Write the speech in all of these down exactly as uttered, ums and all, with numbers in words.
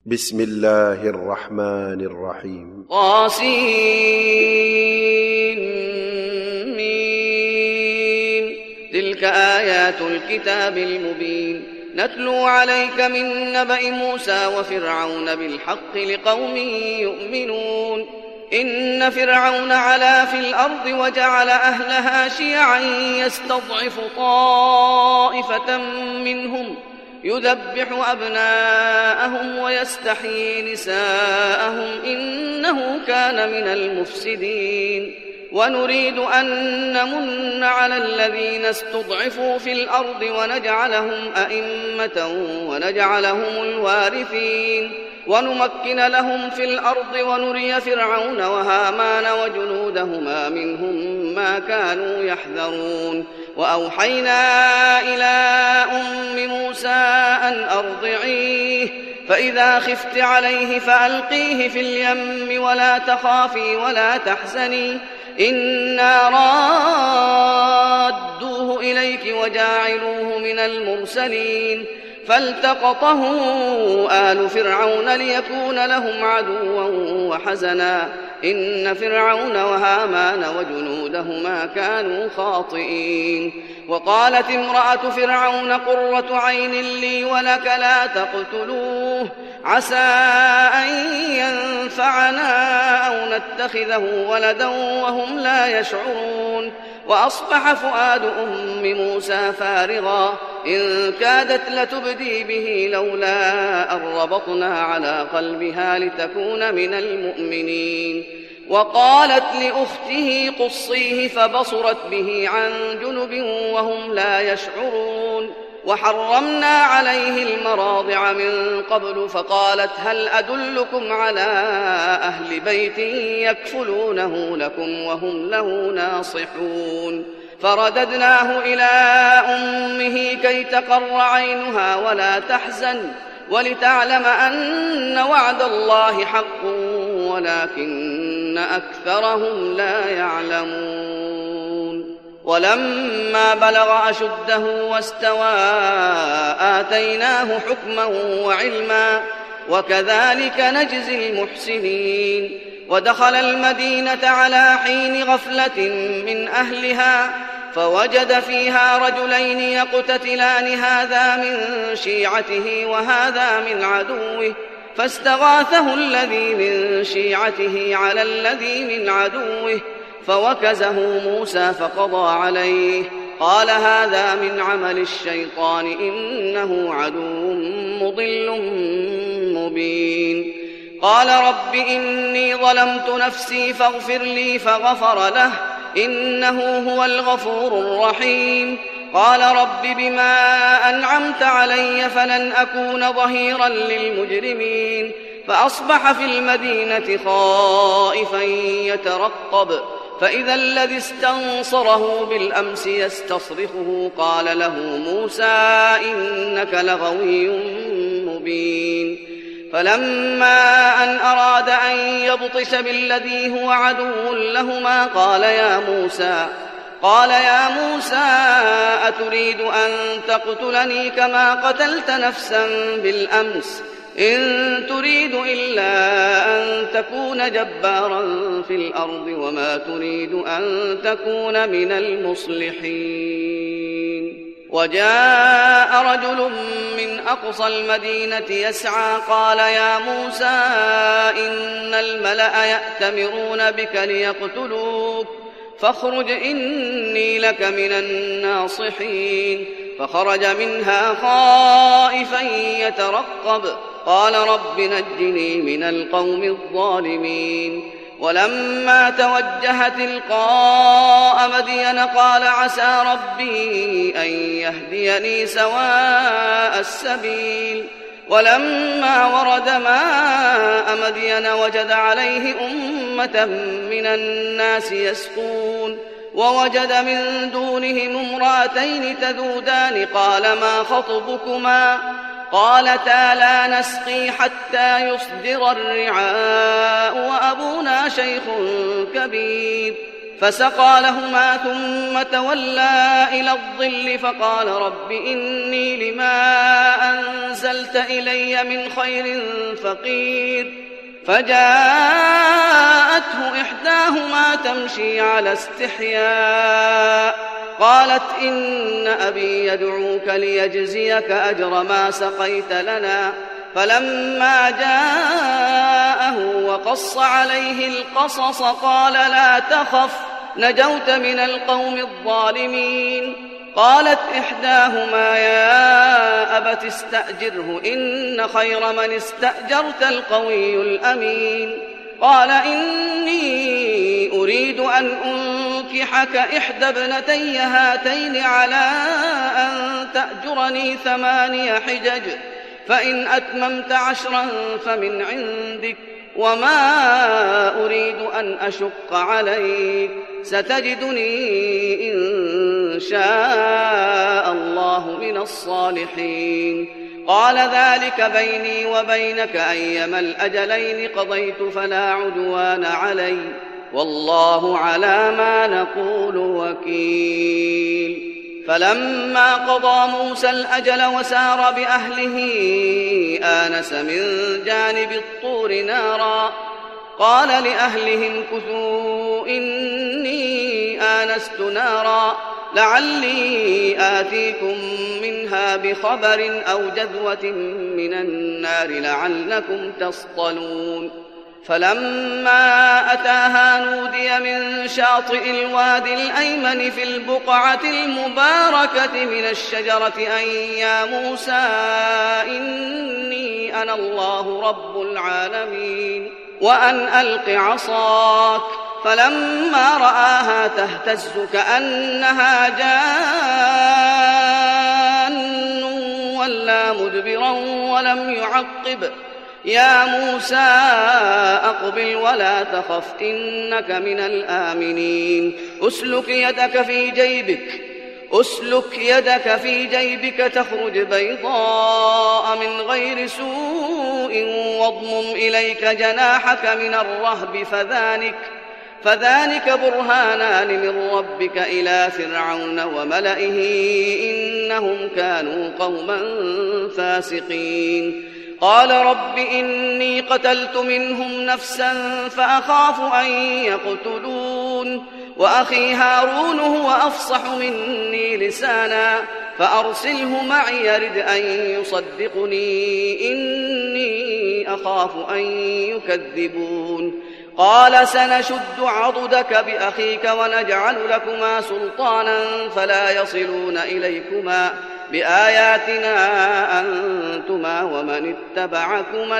بسم الله الرحمن الرحيم. طاسين تلك آيات الكتاب المبين نتلو عليك من نبأ موسى وفرعون بالحق لقوم يؤمنون إن فرعون علا في الأرض وجعل أهلها شيعا يستضعف طائفة منهم يذبح أبناءهم ويستحيي نساءهم إنه كان من المفسدين ونريد أن نمن على الذين استضعفوا في الأرض ونجعلهم أئمة ونجعلهم الوارثين ونمكن لهم في الأرض ونري فرعون وهامان وجنودهما منهم ما كانوا يحذرون وأوحينا إلى أم موسى أن أرضعيه فإذا خفت عليه فألقيه في اليم ولا تخافي ولا تحزني إنا رادوه إليك وجاعلوه من المرسلين فالتقطه آل فرعون ليكون لهم عدوا وحزنا إن فرعون وهامان وجنودهما كانوا خاطئين وقالت امرأة فرعون قرة عين لي ولك لا تقتلوه عسى أن ينفعنا أو نتخذه ولدا وهم لا يشعرون وأصبح فؤاد أم موسى فارغا إن كادت لتبدي به لولا أن ربطنا على قلبها لتكون من المؤمنين وقالت لأخته قصيه فبصرت به عن جنب وهم لا يشعرون وحرمنا عليه المراضع من قبل فقالت هل أدلكم على أهل بيت يكفلونه لكم وهم له ناصحون فرددناه إلى أمه كي تقر عينها ولا تحزن ولتعلم أن وعد الله حق ولكن أكثرهم لا يعلمون ولما بلغ أشده واستوى آتيناه حكما وعلما وكذلك نجزي المحسنين ودخل المدينة على حين غفلة من أهلها فوجد فيها رجلين يقتتلان هذا من شيعته وهذا من عدوه فاستغاثه الذي من شيعته على الذي من عدوه فوكزه موسى فقضى عليه قال هذا من عمل الشيطان إنه عدو مضل مبين قال رب إني ظلمت نفسي فاغفر لي فغفر له إنه هو الغفور الرحيم قال رب بما أنعمت علي فلن أكون ظهيرا للمجرمين فأصبح في المدينة خائفا يترقب فإذا الذي استنصره بالأمس يستصرخه قال له موسى إنك لغوي مبين فلما أن أراد أن يبطش بالذي هو عدو لهما قال يا موسى قال يا موسى أتريد أن تقتلني كما قتلت نفسا بالأمس إن تريد إلا أن تكون جبارا في الأرض وما تريد أن تكون من المصلحين وجاء رجل من أقصى المدينة يسعى قال يا موسى إن الملأ يأتمرون بك ليقتلوك فاخرج إني لك من الناصحين فخرج منها خائفا يترقب قال رب نجني من القوم الظالمين ولما توجه تلقاء مدين قال عسى ربي أن يهديني سواء السبيل ولما ورد ماء مدين وجد عليه أمة من الناس يسقون ووجد من دونهم امرأتين تذودان قال ما خطبكما قالتا لا نسقي حتى يصدر الرعاء وأبونا شيخ كبير فسقى لهما ثم تولى إلى الظل فقال رب إني لما أنزلت إلي من خير فقير. فجاءته إحداهما تمشي على استحياء قالت إن أبي يدعوك ليجزيك أجر ما سقيت لنا. فلما جاءه وقص عليه القصص قال لا تخف نجوت من القوم الظالمين. قالت إحداهما يا أبت استأجره إن خير من استأجرت القوي الأمين. قال إني أريد أن أنكحك إحدى ابنتي هاتين على أن تأجرني ثماني حجج فإن أتممت عشرا فمن عندك وما أريد أن أشق عليك ستجدني إن شاء الله من الصالحين. قال ذلك بيني وبينك أيما الأجلين قضيت فلا عدوان علي والله على ما نقول وكيل. فلما قضى موسى الأجل وسار بأهله آنس من جانب الطور نارا قال لأهلهم كثوا إني آنست نارا لعلي آتيكم منها بخبر أو جذوة من النار لعلكم تصطلون. فلما أتاها نودي من شاطئ الوادي الأيمن في البقعة المباركة من الشجرة أن يا موسى إني أنا الله رب العالمين وأن ألق عصاك. فلما رآها تهتز كأنها جان ولا مدبرا ولم يعقب يا موسى أقبل ولا تخف إنك من الآمنين. أسلك يدك في جيبك أسلك يدك في جيبك تخرج بيضاء من غير سوء واضمم إليك جناحك من الرهب فذلك فذلك برهانان من ربك إلى فرعون وملئه إنهم كانوا قوما فاسقين. قال رب إني قتلت منهم نفسا فأخاف أن يقتلون وأخي هارون هو أفصح مني لسانا فأرسله معي يرد أن يصدقني إني أخاف أن يكذبون. قال سنشد عضدك بأخيك ونجعل لكما سلطانا فلا يصلون إليكما بآياتنا أنتما ومن اتبعكما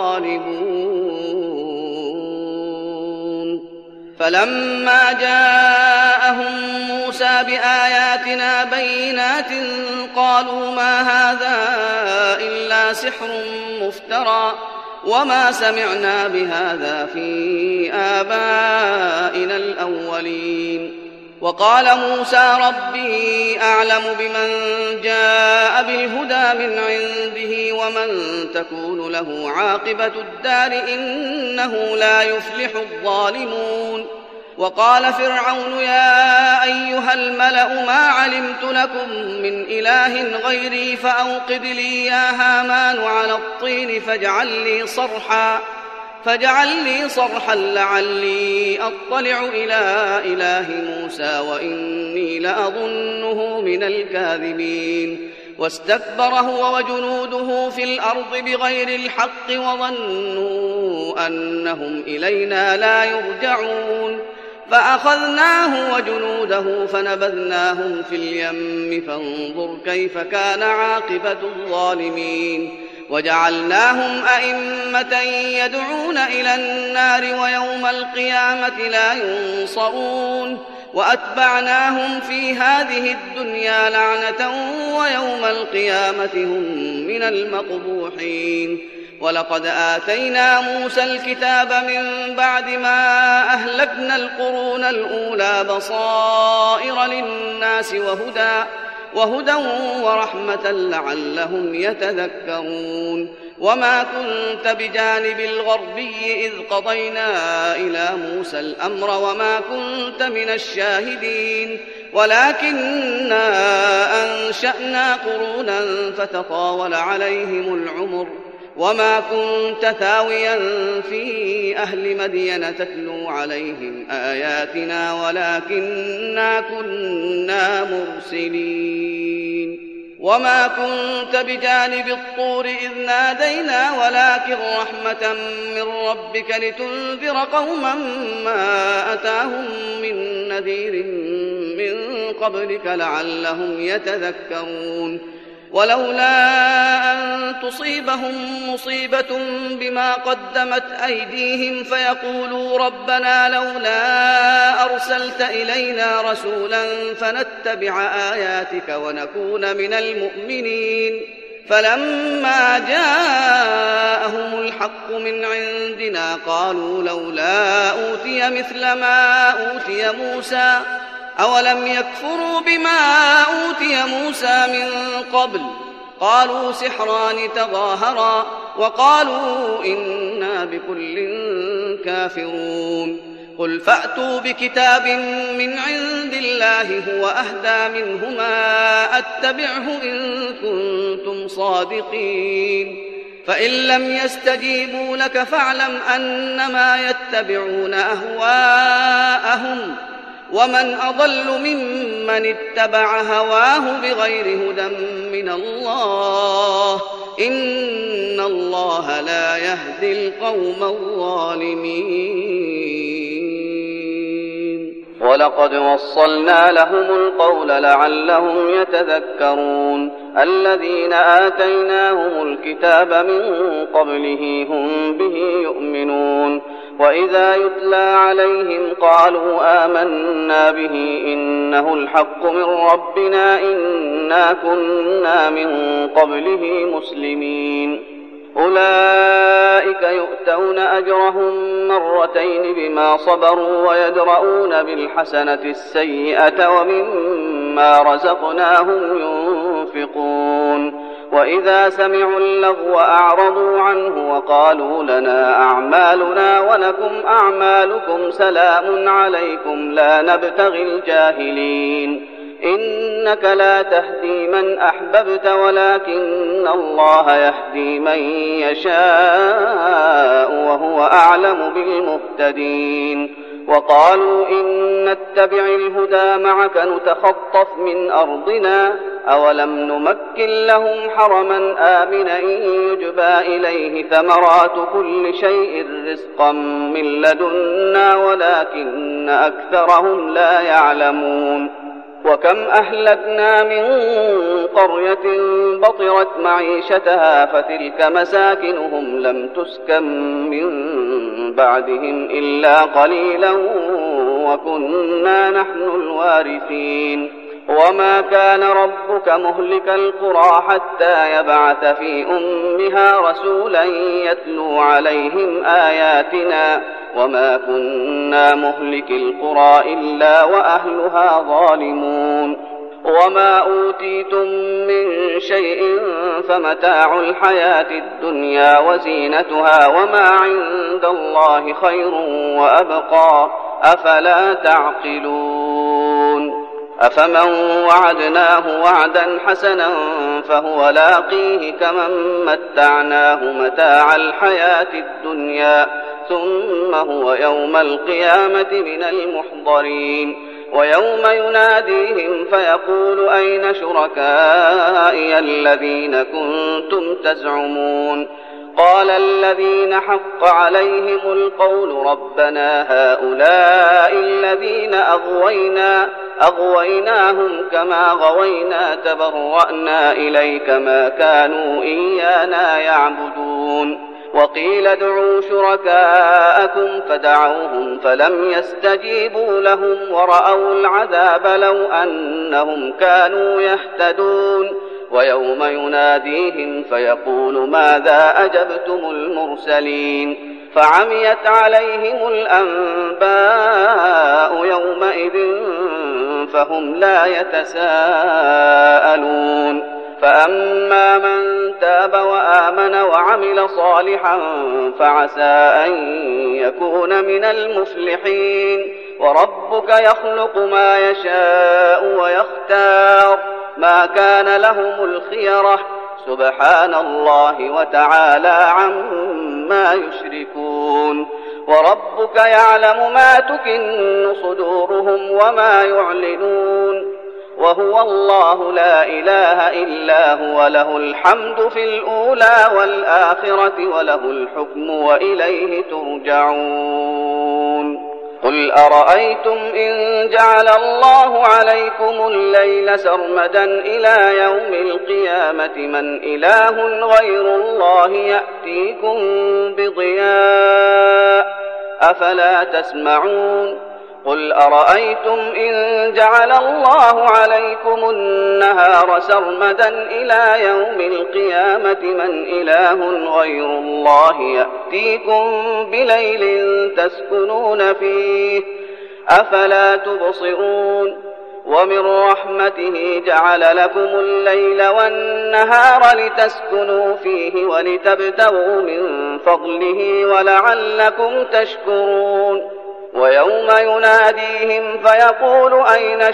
الغالبون. فلما جاءهم موسى بآياتنا بينات قالوا ما هذا إلا سحر مفترى وما سمعنا بهذا في آبائنا الأولين. وقال موسى ربي أعلم بمن جاء بالهدى من عنده ومن تكون له عاقبة الدار إنه لا يفلح الظالمون. وقال فرعون يا أيها الملأ ما علمت لكم من إله غيري فأوقد لي يا هامان على الطين فاجعل لي صرحا فاجعل لي صرحا لعلي أطلع إلى إله موسى وإني لأظنه من الكاذبين. واستكبر هو وجنوده في الأرض بغير الحق وظنوا أنهم إلينا لا يرجعون. فأخذناه وجنوده فنبذناهم في اليم فانظر كيف كان عاقبة الظالمين. وجعلناهم أئمة يدعون إلى النار ويوم القيامة لا ينصرون. وأتبعناهم في هذه الدنيا لعنة ويوم القيامة هم من المقبوحين. ولقد آتينا موسى الكتاب من بعد ما أهلكنا القرون الأولى بصائر للناس وهدى وهدى ورحمة لعلهم يتذكرون. وما كنت بجانب الغربي إذ قضينا إلى موسى الأمر وما كنت من الشاهدين ولكننا أنشأنا قرونا فتطاول عليهم العمر وما كنت ثاويا في أهل مدين تتلو عليهم آياتنا ولكننا كنا مرسلين وما كنت بجانب الطور إذ نادينا ولكن رحمة من ربك لتنذر قوما ما أتاهم من نذير من قبلك لعلهم يتذكرون ولولا أن تصيبهم مصيبة بما قدمت أيديهم فيقولوا ربنا لولا أرسلت إلينا رسولا فنتبع آياتك ونكون من المؤمنين فلما جاءهم الحق من عندنا قالوا لولا أوتي مثل ما أوتي موسى أولم يكفروا بما أوتي موسى من قبل قالوا سحران تظاهرا وقالوا إنا بكل كافرون قل فأتوا بكتاب من عند الله هو أهدى منهما أتبعه إن كنتم صادقين فإن لم يستجيبوا لك فاعلم أنما يتبعون أهواءهم ومن أضل ممن اتبع هواه بغير هدى من الله إن الله لا يهدي القوم الظالمين ولقد وصلنا لهم القول لعلهم يتذكرون الذين آتيناهم الكتاب من قبله هم به يؤمنون وإذا يتلى عليهم قالوا آمنا به إنه الحق من ربنا إنا كنا من قبله مسلمين أولئك يؤتون أجرهم مرتين بما صبروا ويدرؤون بالحسنة السيئة ومما رزقناهم ينفقون وإذا سمعوا اللغو أعرضوا عنه وقالوا لنا أعمالنا ولكم أعمالكم سلام عليكم لا نبتغي الجاهلين إنك لا تهدي من أحببت ولكن الله يهدي من يشاء وهو أعلم بالمهتدين وقالوا إن نتبع الهدى معك نتخطف من أرضنا أولم نمكن لهم حرما آمنا يجبى إليه ثمرات كل شيء رزقا من لدنا ولكن أكثرهم لا يعلمون وكم أهلكنا من قرية بطرت معيشتها فتلك مساكنهم لم تسكن من بعدهم إلا قليلا وكنا نحن الوارثين وما كان ربك مهلك القرى حتى يبعث في أمها رسولا يتلو عليهم آياتنا وما كنا مهلك القرى إلا وأهلها ظالمون وما أوتيتم من شيء فمتاع الحياة الدنيا وزينتها وما عند الله خير وأبقى أفلا تعقلون أفمن وعدناه وعدا حسنا فهو لاقيه كمن متعناه متاع الحياة الدنيا ثم هو يوم القيامة من المحضرين ويوم يناديهم فيقول أين شركائي الذين كنتم تزعمون قال الذين حق عليهم القول ربنا هؤلاء الذين أغوينا أغويناهم كما غوينا تبرأنا إليك ما كانوا إيانا يعبدون وقيل ادعوا شركاءكم فدعوهم فلم يستجيبوا لهم ورأوا العذاب لو أنهم كانوا يهتدون ويوم يناديهم فيقول ماذا أجبتم المرسلين فعميت عليهم الأنباء يومئذ فهم لا يتساءلون فأما من تاب وآمن وعمل صالحا فعسى أن يكون من المفلحين. وربك يخلق ما يشاء ويختار ما كان لهم الخيرة سبحان الله وتعالى عما يشركون. وربك يعلم ما تكن صدورهم وما يعلنون وهو الله لا إله إلا هو له الحمد في الأولى والآخرة وله الحكم وإليه ترجعون. قل أرأيتم إن جعل الله عليكم الليل سرمدا إلى يوم القيامة من إله غير الله يأتيكم بضياء أفلا تسمعون. قل أرأيتم إن جعل الله عليكم النهار سرمدا إلى يوم القيامة من إله غير الله يأتيكم بليل تسكنون فيه أفلا تبصرون. ومن رحمته جعل لكم الليل والنهار لتسكنوا فيه ولتبتغوا من فضله ولعلكم تشكرون. ويوم يناديهم فيقول أين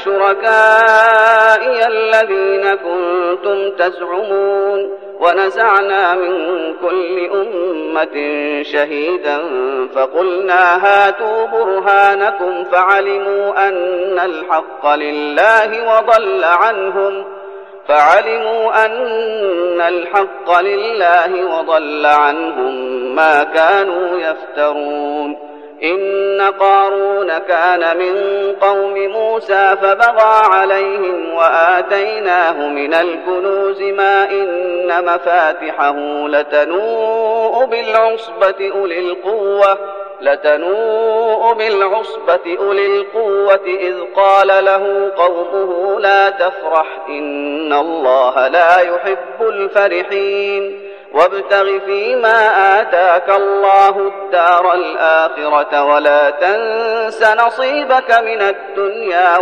شركائي الذين كنتم تزعمون ونزعنا من كل أمة شهيدا فقلنا هاتوا برهانكم فعلموا أن الحق لله وضل عنهم فعلموا أن الحق لله وضل عنهم ما كانوا يفترون. إن قارون كان من قوم موسى فبغى عليهم وآتيناه من الكنوز ما إن مفاتحه لتنوء بالعصبة أولي القوة لتنوء بالعصبة أولي القوة إذ قال له قومه لا تفرح إن الله لا يحب الفرحين. وابتغ فيما آتاك الله الدار الآخرة ولا تنس نصيبك من الدنيا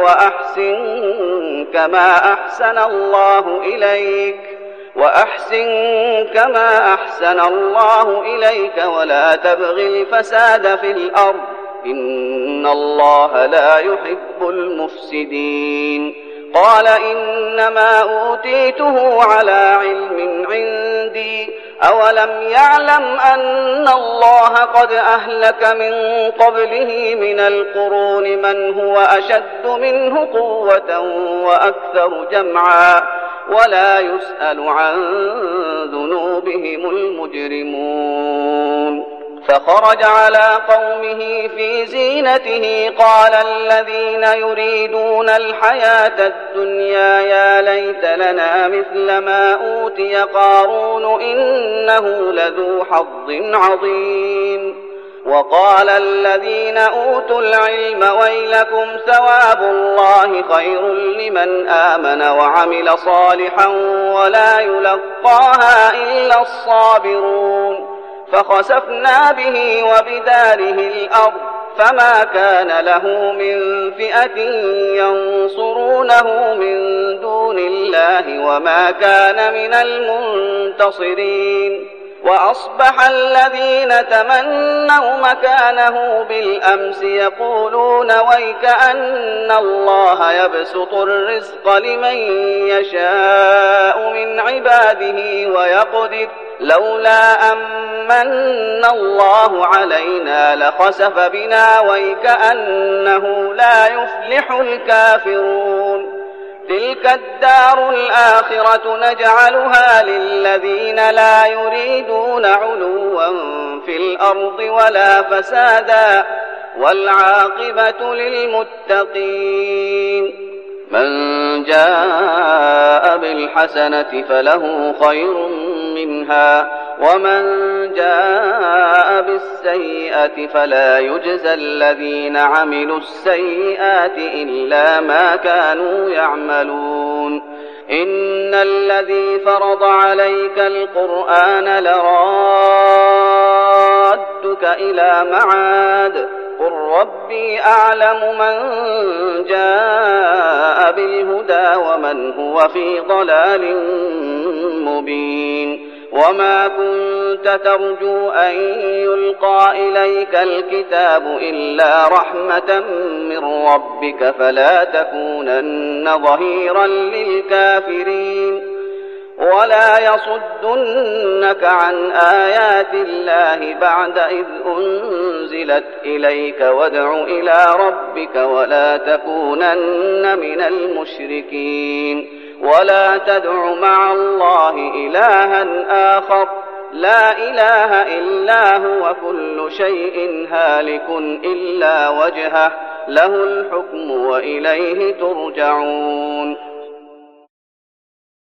وأحسن كما أحسن الله إليك وأحسن كما أحسن الله إليك ولا تبغ الفساد في الأرض إن الله لا يحب المفسدين. قال إنما أوتيته على علم عندي أولم يعلم أن الله قد أهلك من قبله من القرون من هو أشد منه قوة وأكثر جمعا ولا يسأل عن ذنوبهم المجرمون. فخرج على قومه في زينته قال الذين يريدون الحياة الدنيا يا ليت لنا مثل ما أوتي قارون إنه لذو حظ عظيم. وقال الذين أوتوا العلم ويلكم ثواب الله خير لمن آمن وعمل صالحا ولا يلقاها إلا الصابرون. فخسفنا به وبداره الأرض فما كان له من فئة ينصرونه من دون الله وما كان من المنتصرين. وأصبح الذين تمنوا مكانه بالأمس يقولون ويكأن الله يبسط الرزق لمن يشاء من عباده ويقدر لولا أمن الله علينا لخسف بنا ويكأنه لا يفلح الكافرون. تلك الدار الآخرة نجعلها للذين لا يريدون علوا في الأرض ولا فسادا والعاقبة للمتقين. من جاء بالحسنة فله خير منها ومن جاء بالسيئة فلا يجزى الذين عملوا السيئات إلا ما كانوا يعملون. إن الذي فرض عليك القرآن لرادك إلى معاد قل ربي أعلم من جاء بالهدى ومن هو في ضلال مبين وما كنت ترجو أن يلقى إليك الكتاب إلا رحمة من ربك فلا تكونن ظهيرا للكافرين ولا يصدنك عن آيات الله بعد إذ أنزلت إليك وادع إلى ربك ولا تكونن من المشركين ولا تدع مع الله إلها آخر لا إله إلا هو كل شيء هالك إلا وجهه له الحكم وإليه ترجعون